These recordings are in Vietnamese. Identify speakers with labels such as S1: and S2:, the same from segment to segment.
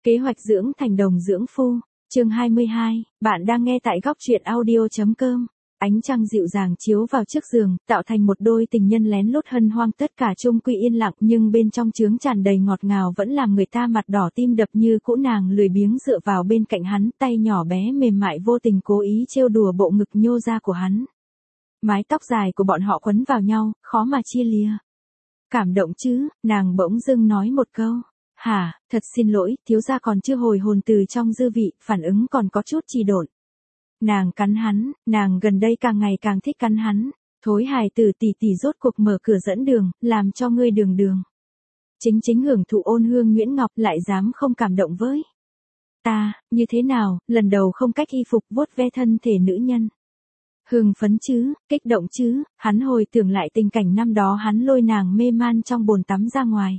S1: Kế hoạch dưỡng thành đồng dưỡng phu, chương 22, bạn đang nghe tại góc truyện audio.com. Ánh trăng dịu dàng chiếu vào chiếc giường, tạo thành một đôi tình nhân lén lút hân hoang, tất cả chung quy yên lặng nhưng bên trong chướng tràn đầy ngọt ngào vẫn làm người ta mặt đỏ tim đập như cũ. Nàng lười biếng dựa vào bên cạnh hắn, tay nhỏ bé mềm mại vô tình cố ý trêu đùa bộ ngực nhô ra của hắn. Mái tóc dài của bọn họ quấn vào nhau, khó mà chia lìa. Cảm động chứ, nàng bỗng dưng nói một câu. Hả, thật xin lỗi, thiếu gia còn chưa hồi hồn từ trong dư vị, phản ứng còn có chút trì độn. Nàng cắn hắn, nàng gần đây càng ngày càng thích cắn hắn. Thối hài tử tỷ tỷ rốt cuộc mở cửa dẫn đường, làm cho ngươi đường đường. Chính hưởng thụ ôn hương Nguyễn Ngọc lại dám không cảm động với ta, như thế nào, lần đầu không cách y phục vuốt ve thân thể nữ nhân. Hưng phấn chứ, kích động chứ, hắn hồi tưởng lại tình cảnh năm đó hắn lôi nàng mê man trong bồn tắm ra ngoài.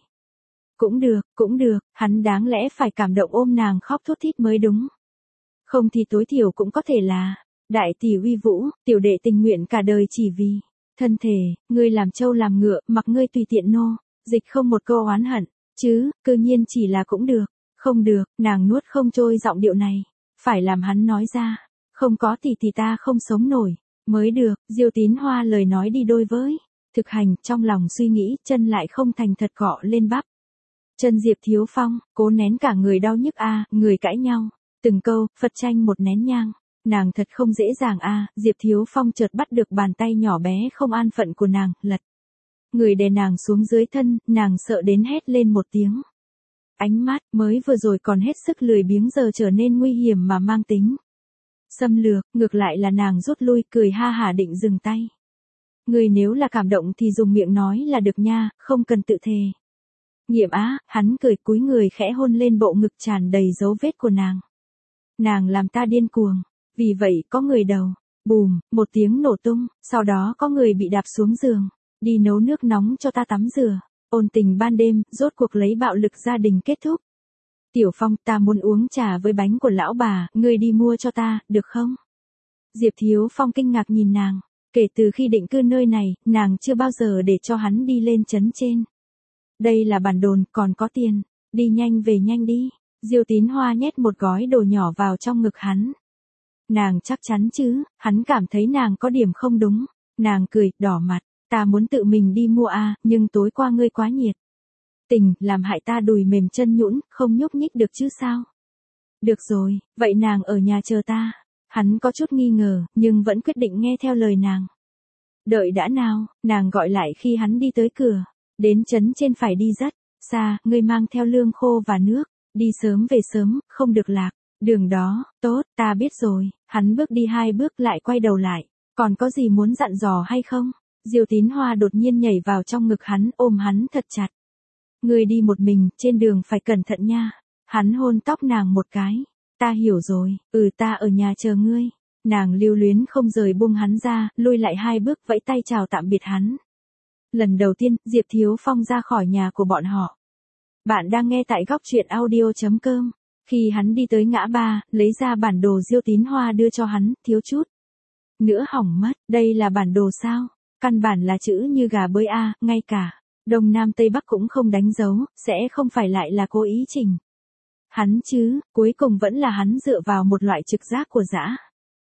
S1: Cũng được, hắn đáng lẽ phải cảm động ôm nàng khóc thút thít mới đúng. Không thì tối thiểu cũng có thể là, đại tỷ uy vũ, tiểu đệ tình nguyện cả đời chỉ vì thân thể, ngươi làm trâu làm ngựa, mặc ngươi tùy tiện nô, dịch không một câu oán hận, chứ, cư nhiên chỉ là cũng được, không được, nàng nuốt không trôi giọng điệu này, phải làm hắn nói ra, không có tỷ ta không sống nổi, mới được. Diêu Tín Hoa lời nói đi đôi với thực hành, trong lòng suy nghĩ, chân lại không thành thật cọ lên bắp. Chân Diệp Thiếu Phong, cố nén cả người đau nhức người cãi nhau, từng câu, Phật tranh một nén nhang, nàng thật không dễ dàng Diệp Thiếu Phong chợt bắt được bàn tay nhỏ bé không an phận của nàng, lật. Người đè nàng xuống dưới thân, nàng sợ đến hét lên một tiếng. Ánh mắt, mới vừa rồi còn hết sức lười biếng giờ trở nên nguy hiểm mà mang tính xâm lược, ngược lại là nàng rút lui, cười ha hả định dừng tay. Người nếu là cảm động thì dùng miệng nói là được nha, không cần tự thề. Nghiệm hắn cười cúi người khẽ hôn lên bộ ngực tràn đầy dấu vết của nàng. Nàng làm ta điên cuồng, vì vậy có người đầu, bùm, một tiếng nổ tung, sau đó có người bị đạp xuống giường, đi nấu nước nóng cho ta tắm rửa, ôn tình ban đêm, rốt cuộc lấy bạo lực gia đình kết thúc. Tiểu Phong, ta muốn uống trà với bánh của lão bà, ngươi đi mua cho ta, được không? Diệp Thiếu Phong kinh ngạc nhìn nàng, kể từ khi định cư nơi này, nàng chưa bao giờ để cho hắn đi lên trấn trên. Đây là bản đồn, còn có tiền, đi nhanh về nhanh đi. Diêu Tín Hoa nhét một gói đồ nhỏ vào trong ngực hắn. Nàng chắc chắn chứ, hắn cảm thấy nàng có điểm không đúng. Nàng cười, đỏ mặt, ta muốn tự mình đi mua nhưng tối qua ngươi quá nhiệt tình, làm hại ta đùi mềm chân nhũn, không nhúc nhích được chứ sao. Được rồi, vậy nàng ở nhà chờ ta. Hắn có chút nghi ngờ, nhưng vẫn quyết định nghe theo lời nàng. Đợi đã nào, nàng gọi lại khi hắn đi tới cửa. Đến trấn trên phải đi rất xa, ngươi mang theo lương khô và nước, đi sớm về sớm, không được lạc đường đó. Tốt, ta biết rồi. Hắn bước đi 2 bước lại quay đầu lại, còn có gì muốn dặn dò hay không? Diêu Tín Hoa đột nhiên nhảy vào trong ngực hắn, ôm hắn thật chặt. Ngươi đi một mình, trên đường phải cẩn thận nha. Hắn hôn tóc nàng một cái. Ta hiểu rồi, ta ở nhà chờ ngươi. Nàng lưu luyến không rời buông hắn ra, lui lại 2 bước vẫy tay chào tạm biệt hắn. Lần đầu tiên, Diệp Thiếu Phong ra khỏi nhà của bọn họ. Bạn đang nghe tại góc truyện audio.com. Khi hắn đi tới ngã ba, lấy ra bản đồ Diêu Tín Hoa đưa cho hắn, thiếu chút nữa hỏng mất. Đây là bản đồ sao? Căn bản là chữ như gà bới ngay cả Đông Nam Tây Bắc cũng không đánh dấu, sẽ không phải lại là cố ý chỉnh hắn chứ. Cuối cùng vẫn là hắn dựa vào một loại trực giác của dã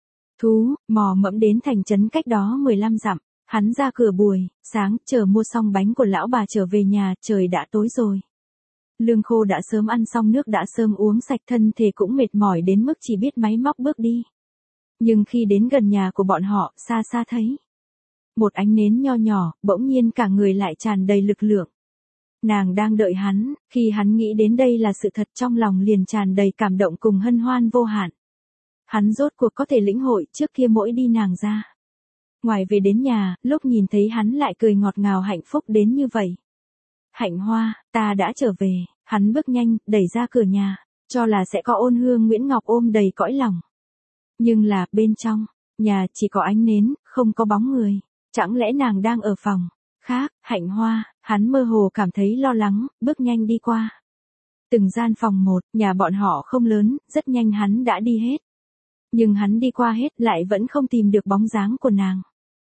S1: thú, mò mẫm đến thành trấn cách đó 15 dặm. Hắn ra cửa buổi sáng, chờ mua xong bánh của lão bà trở về nhà, trời đã tối rồi. Lương khô đã sớm ăn xong, nước đã sớm uống sạch, thân thể cũng mệt mỏi đến mức chỉ biết máy móc bước đi. Nhưng khi đến gần nhà của bọn họ, xa xa thấy một ánh nến nho nhỏ, bỗng nhiên cả người lại tràn đầy lực lượng. Nàng đang đợi hắn, khi hắn nghĩ đến đây là sự thật, trong lòng liền tràn đầy cảm động cùng hân hoan vô hạn. Hắn rốt cuộc có thể lĩnh hội, trước kia mỗi đi nàng ra ngoài về đến nhà, lúc nhìn thấy hắn lại cười ngọt ngào hạnh phúc đến như vậy. Hạnh Hoa, ta đã trở về. Hắn bước nhanh, đẩy ra cửa nhà, cho là sẽ có ôn hương Nguyễn Ngọc ôm đầy cõi lòng. Nhưng là, bên trong nhà chỉ có ánh nến, không có bóng người. Chẳng lẽ nàng đang ở phòng khác? Hạnh Hoa, hắn mơ hồ cảm thấy lo lắng, bước nhanh đi qua từng gian phòng một. Nhà bọn họ không lớn, rất nhanh hắn đã đi hết. Nhưng hắn đi qua hết, lại vẫn không tìm được bóng dáng của nàng.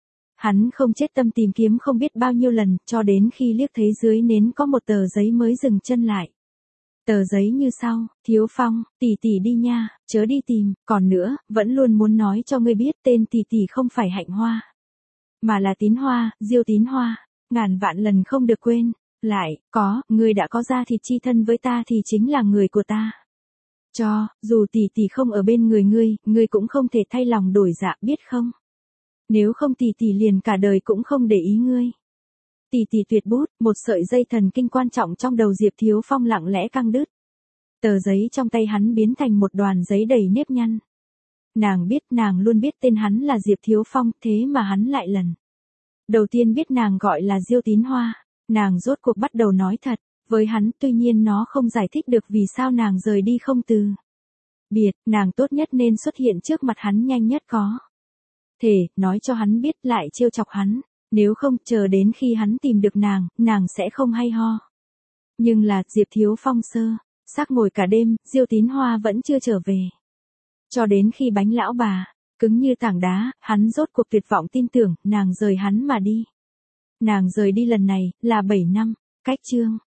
S1: Hắn không chết tâm tìm kiếm không biết bao nhiêu lần, cho đến khi liếc thấy dưới nến có một tờ giấy mới dừng chân lại. Tờ giấy như sau, Thiếu Phong, tỷ tỷ đi nha, chớ đi tìm, còn nữa, vẫn luôn muốn nói cho ngươi biết tên tỷ tỷ không phải Hạnh Hoa, mà là Tín Hoa, Diêu Tín Hoa, ngàn vạn lần không được quên. Lại, ngươi đã có ra thịt chi thân với ta thì chính là người của ta. Dù tỷ tỷ không ở bên người ngươi cũng không thể thay lòng đổi dạ biết không? Nếu không tỷ tỷ liền cả đời cũng không để ý ngươi. Tỷ tỷ tuyệt bút, một sợi dây thần kinh quan trọng trong đầu Diệp Thiếu Phong lặng lẽ căng đứt. Tờ giấy trong tay hắn biến thành một đoàn giấy đầy nếp nhăn. Nàng luôn biết tên hắn là Diệp Thiếu Phong, thế mà hắn lại lần đầu tiên biết nàng gọi là Diêu Tín Hoa. Nàng rốt cuộc bắt đầu nói thật với hắn, tuy nhiên nó không giải thích được vì sao nàng rời đi không từ biệt, nàng tốt nhất nên xuất hiện trước mặt hắn nhanh nhất có thể, nói cho hắn biết lại trêu chọc hắn, nếu không chờ đến khi hắn tìm được nàng sẽ không hay ho. Nhưng là Diệp Thiếu Phong xác ngồi cả đêm, Diêu Tín Hoa vẫn chưa trở về. Cho đến khi bánh lão bà cứng như tảng đá, hắn rốt cuộc tuyệt vọng tin tưởng nàng rời hắn mà đi. Nàng rời đi lần này là 7 năm, cách chương